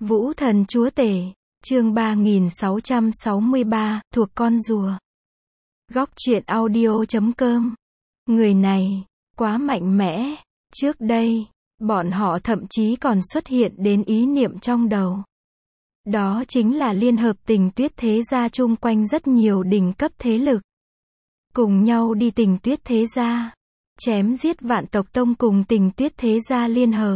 Vũ thần chúa tể, chương 3663, thuộc con rùa. Góc truyện audio.com. Người này, quá mạnh mẽ. Trước đây, bọn họ thậm chí còn xuất hiện đến ý niệm trong đầu. Đó chính là liên hợp Tình Tuyết thế gia chung quanh rất nhiều đỉnh cấp thế lực. Cùng nhau đi Tình Tuyết thế gia. Chém giết Vạn Tộc Tông cùng Tình Tuyết thế gia liên hợp.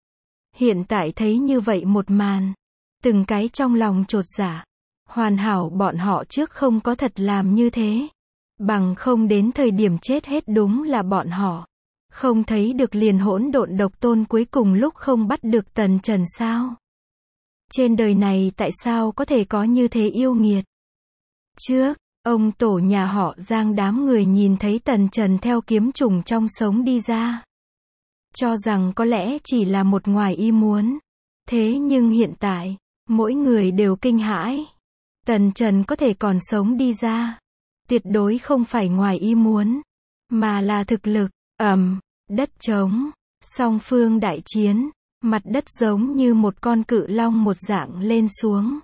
Hiện tại thấy như vậy một màn. Từng cái trong lòng chột dạ. Hoàn hảo bọn họ trước không có thật làm như thế. Bằng không đến thời điểm chết hết đúng là bọn họ. Không thấy được liền hỗn độn độc tôn cuối cùng lúc không bắt được Tần Trần sao? Trên đời này tại sao có thể có như thế yêu nghiệt? Trước, ông tổ nhà họ Giang đám người nhìn thấy Tần Trần theo kiếm trùng trong sống đi ra. Cho rằng có lẽ chỉ là một ngoài ý muốn. Thế nhưng hiện tại, mỗi người đều kinh hãi. Tần Trần có thể còn sống đi ra. Tuyệt đối không phải ngoài ý muốn, mà là thực lực. Đất trống, song phương đại chiến, mặt đất giống như một con cự long một dạng lên xuống.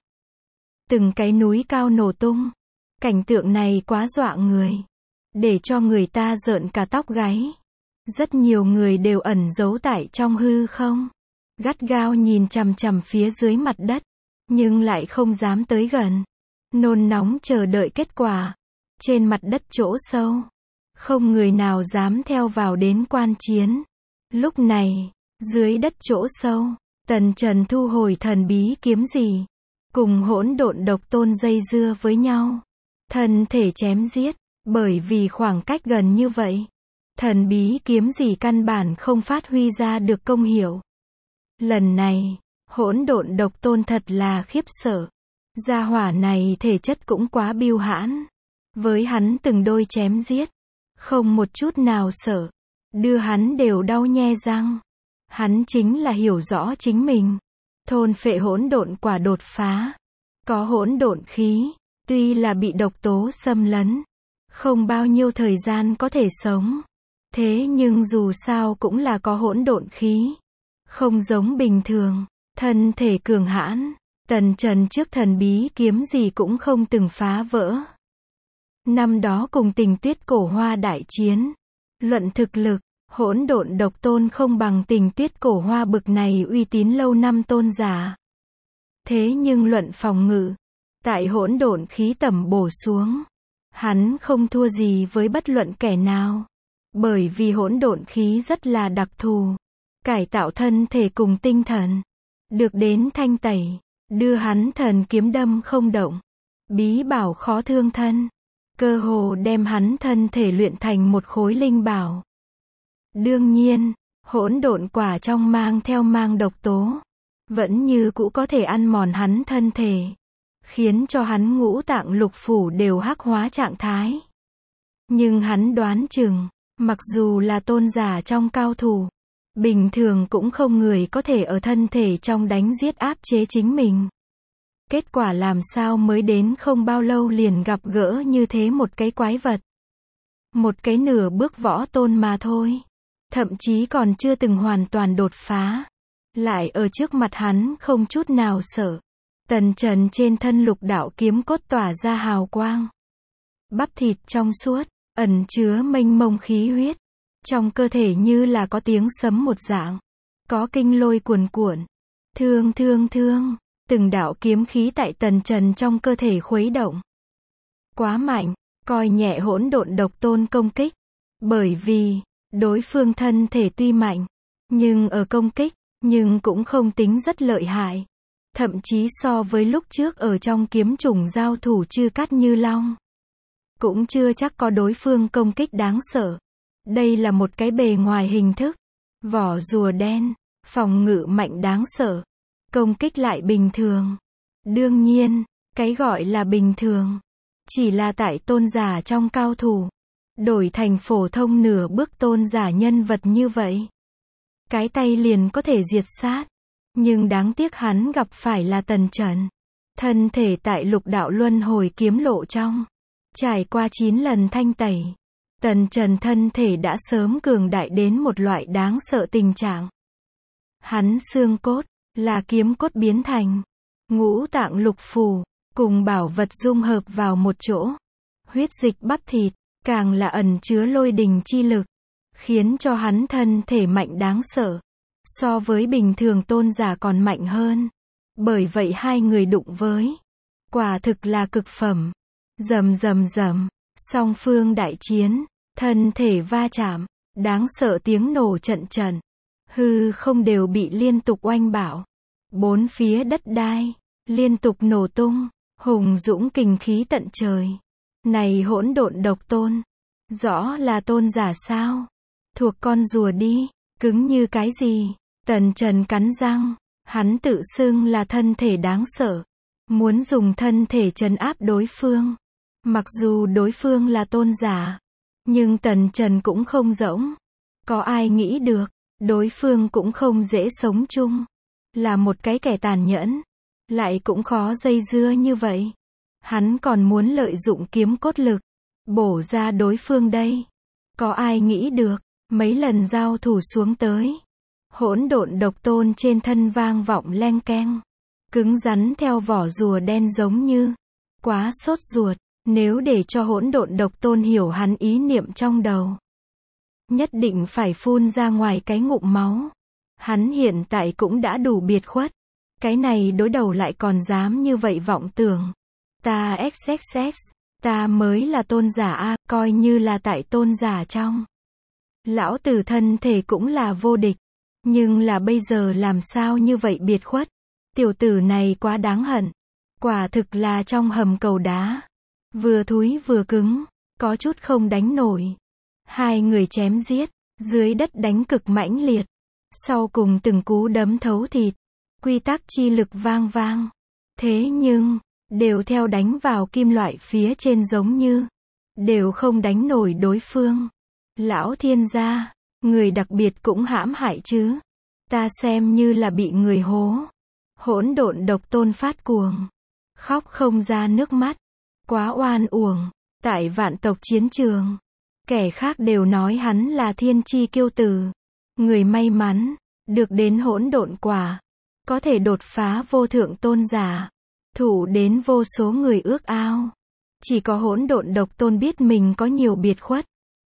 Từng cái núi cao nổ tung. Cảnh tượng này quá dọa người. Để cho người ta rợn cả tóc gáy. Rất nhiều người đều ẩn giấu tại trong hư không. Gắt gao nhìn chằm chằm phía dưới mặt đất. Nhưng lại không dám tới gần. Nôn nóng chờ đợi kết quả. Trên mặt đất chỗ sâu. Không người nào dám theo vào đến quan chiến. Lúc này, dưới đất chỗ sâu, Tần Trần thu hồi thần bí kiếm gì. Cùng hỗn độn độc tôn dây dưa với nhau. Thân thể chém giết. Bởi vì khoảng cách gần như vậy. Thần bí kiếm gì căn bản không phát huy ra được công hiệu. Lần này, hỗn độn độc tôn thật là khiếp sợ. Gia hỏa này thể chất cũng quá biêu hãn. Với hắn từng đôi chém giết. Không một chút nào sợ. Đưa hắn đều đau nhe răng. Hắn chính là hiểu rõ chính mình. Thôn phệ hỗn độn quả đột phá. Có hỗn độn khí. Tuy là bị độc tố xâm lấn. Không bao nhiêu thời gian có thể sống. Thế nhưng dù sao cũng là có hỗn độn khí. Không giống bình thường. Thân thể cường hãn. Tần Trần trước thần bí kiếm gì cũng không từng phá vỡ. Năm đó cùng Tình Tuyết cổ hoa đại chiến. Luận thực lực, hỗn độn độc tôn không bằng Tình Tuyết cổ hoa bực này uy tín lâu năm tôn giả. Thế nhưng luận phòng ngự, tại hỗn độn khí tẩm bổ xuống, hắn không thua gì với bất luận kẻ nào. Bởi vì hỗn độn khí rất là đặc thù. Cải tạo thân thể cùng tinh thần. Được đến thanh tẩy. Đưa hắn thần kiếm đâm không động. Bí bảo khó thương thân. Cơ hồ đem hắn thân thể luyện thành một khối linh bảo. Đương nhiên, hỗn độn quả trong mang độc tố. Vẫn như cũ có thể ăn mòn hắn thân thể. Khiến cho hắn ngũ tạng lục phủ đều hắc hóa trạng thái. Nhưng hắn đoán chừng, mặc dù là tôn giả trong cao thủ, bình thường cũng không người có thể ở thân thể trong đánh giết áp chế chính mình. Kết quả làm sao mới đến không bao lâu liền gặp gỡ như thế một cái quái vật. Một cái nửa bước võ tôn mà thôi. Thậm chí còn chưa từng hoàn toàn đột phá. Lại ở trước mặt hắn không chút nào sợ. Tần Trần trên thân lục đạo kiếm cốt tỏa ra hào quang. Bắp thịt trong suốt, ẩn chứa mênh mông khí huyết. Trong cơ thể như là có tiếng sấm một dạng. Có kinh lôi cuồn cuộn. Thương. Từng đạo kiếm khí tại Tần Trần trong cơ thể khuấy động. Quá mạnh, coi nhẹ hỗn độn độc tôn công kích. Bởi vì, đối phương thân thể tuy mạnh, nhưng ở công kích, nhưng cũng không tính rất lợi hại. Thậm chí so với lúc trước ở trong kiếm trùng giao thủ Chư Cát Như Long. Cũng chưa chắc có đối phương công kích đáng sợ. Đây là một cái bề ngoài hình thức. Vỏ rùa đen, phòng ngự mạnh đáng sợ. Công kích lại bình thường. Đương nhiên, cái gọi là bình thường. Chỉ là tại tôn giả trong cao thủ. Đổi thành phổ thông nửa bước tôn giả nhân vật như vậy. Cái tay liền có thể diệt sát. Nhưng đáng tiếc hắn gặp phải là Tần Trần. Thân thể tại lục đạo luân hồi kiếm lộ trong. Trải qua 9 lần thanh tẩy. Tần Trần thân thể đã sớm cường đại đến một loại đáng sợ tình trạng. Hắn xương cốt, là kiếm cốt biến thành. Ngũ tạng lục phủ, cùng bảo vật dung hợp vào một chỗ. Huyết dịch bắp thịt, càng là ẩn chứa lôi đình chi lực, khiến cho hắn thân thể mạnh đáng sợ. So với bình thường tôn giả còn mạnh hơn. Bởi vậy hai người đụng với, quả thực là cực phẩm. Rầm rầm rầm, song phương đại chiến, thân thể va chạm, đáng sợ tiếng nổ trận trận. Hư không đều bị liên tục oanh bạo. Bốn phía đất đai, liên tục nổ tung, hùng dũng kình khí tận trời. Này hỗn độn độc tôn, rõ là tôn giả sao? Thuộc con rùa đi, cứng như cái gì? Tần Trần cắn răng, hắn tự xưng là thân thể đáng sợ, muốn dùng thân thể trấn áp đối phương. Mặc dù đối phương là tôn giả, nhưng Tần Trần cũng không rỗng. Có ai nghĩ được, đối phương cũng không dễ sống chung. Là một cái kẻ tàn nhẫn, lại cũng khó dây dưa như vậy. Hắn còn muốn lợi dụng kiếm cốt lực, bổ ra đối phương đây. Có ai nghĩ được, mấy lần giao thủ xuống tới. Hỗn độn độc tôn trên thân vang vọng leng keng. Cứng rắn theo vỏ rùa đen giống như. Quá sốt ruột, nếu để cho hỗn độn độc tôn hiểu hắn ý niệm trong đầu. Nhất định phải phun ra ngoài cái ngụm máu. Hắn hiện tại cũng đã đủ biệt khuất. Cái này đối đầu lại còn dám như vậy vọng tưởng. Ta XXX, ta mới là tôn giả a, coi như là tại tôn giả trong. Lão tử thân thể cũng là vô địch. Nhưng là bây giờ làm sao như vậy biệt khuất. Tiểu tử này quá đáng hận. Quả thực là trong hầm cầu đá. Vừa thúi vừa cứng, có chút không đánh nổi. Hai người chém giết, dưới đất đánh cực mãnh liệt. Sau cùng từng cú đấm thấu thịt. Quy tắc chi lực vang vang. Thế nhưng, đều theo đánh vào kim loại phía trên giống như. Đều không đánh nổi đối phương. Lão thiên gia, người đặc biệt cũng hãm hại chứ. Ta xem như là bị người hố. Hỗn độn độc tôn phát cuồng. Khóc không ra nước mắt. Quá oan uổng. Tại vạn tộc chiến trường. Kẻ khác đều nói hắn là thiên chi kiêu tử. Người may mắn, được đến hỗn độn quả. Có thể đột phá vô thượng tôn giả. Thủ đến vô số người ước ao. Chỉ có hỗn độn độc tôn biết mình có nhiều biệt khuất.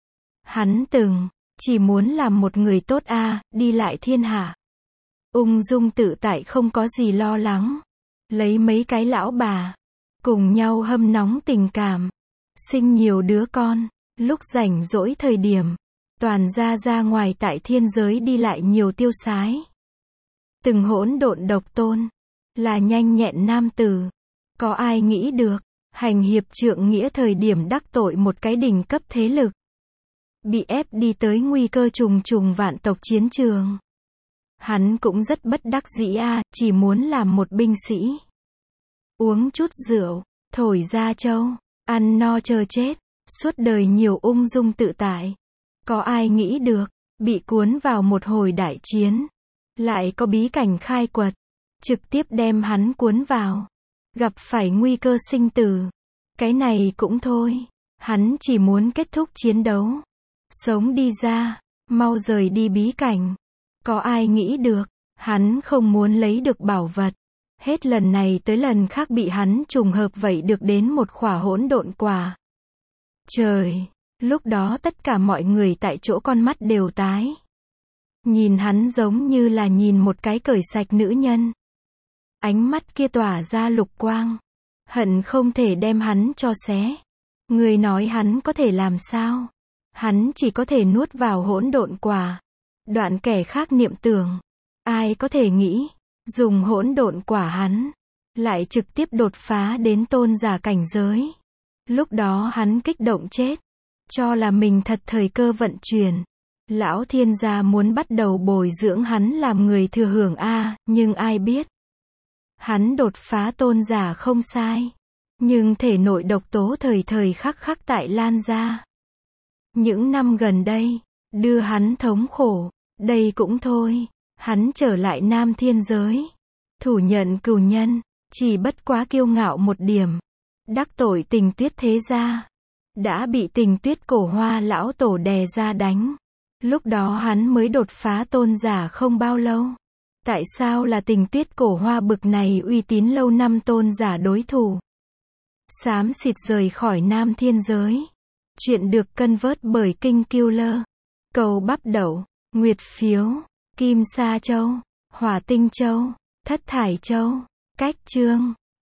Hắn chỉ muốn làm một người tốt đi lại thiên hạ. Ung dung tự tại không có gì lo lắng. Lấy mấy cái lão bà. Cùng nhau hâm nóng tình cảm. Sinh nhiều đứa con. Lúc rảnh rỗi thời điểm. Toàn ra ngoài tại thiên giới đi lại nhiều tiêu sái. Từng hỗn độn độc tôn. Là nhanh nhẹn nam tử. Có ai nghĩ được. Hành hiệp trượng nghĩa thời điểm đắc tội một cái đỉnh cấp thế lực. Bị ép đi tới nguy cơ trùng trùng vạn tộc chiến trường. Hắn cũng rất bất đắc dĩ chỉ muốn làm một binh sĩ. Uống chút rượu, thổi ra châu, ăn no chờ chết, suốt đời nhiều ung dung tự tại. Có ai nghĩ được, bị cuốn vào một hồi đại chiến. Lại có bí cảnh khai quật, trực tiếp đem hắn cuốn vào. Gặp phải nguy cơ sinh tử. Cái này cũng thôi, hắn chỉ muốn kết thúc chiến đấu. Sống đi ra, mau rời đi bí cảnh. Có ai nghĩ được, hắn không muốn lấy được bảo vật. Hết lần này tới lần khác bị hắn trùng hợp vậy được đến một khỏa hỗn độn quả. Trời, lúc đó tất cả mọi người tại chỗ con mắt đều tái. Nhìn hắn giống như là nhìn một cái cởi sạch nữ nhân. Ánh mắt kia tỏa ra lục quang. Hận không thể đem hắn cho xé. Người nói hắn có thể làm sao? Hắn chỉ có thể nuốt vào hỗn độn quả. Đoạn kẻ khác niệm tưởng. Ai có thể nghĩ, dùng hỗn độn quả hắn, lại trực tiếp đột phá đến tôn giả cảnh giới. Lúc đó hắn kích động chết, cho là mình thật thời cơ vận chuyển. Lão thiên gia muốn bắt đầu bồi dưỡng hắn làm người thừa hưởng nhưng ai biết. Hắn đột phá tôn giả không sai. Nhưng thể nội độc tố thời thời khắc khắc tại lan ra. Những năm gần đây, đưa hắn thống khổ. Đây cũng thôi, hắn trở lại nam thiên giới. Thủ nhận cừu nhân, chỉ bất quá kiêu ngạo một điểm. Đắc tội Tình Tuyết thế gia. Đã bị Tình Tuyết cổ hoa lão tổ đè ra đánh. Lúc đó hắn mới đột phá tôn giả không bao lâu. Tại sao là tình tiết cổ hoa bực này uy tín lâu năm tôn giả đối thủ? Xám xịt rời khỏi Nam Thiên Giới. Chuyện được cân vớt bởi Kinh Killer. Cầu Bắp Đậu, Nguyệt Phiếu, Kim Sa Châu, Hỏa Tinh Châu, Thất Thải Châu, Cách Chương.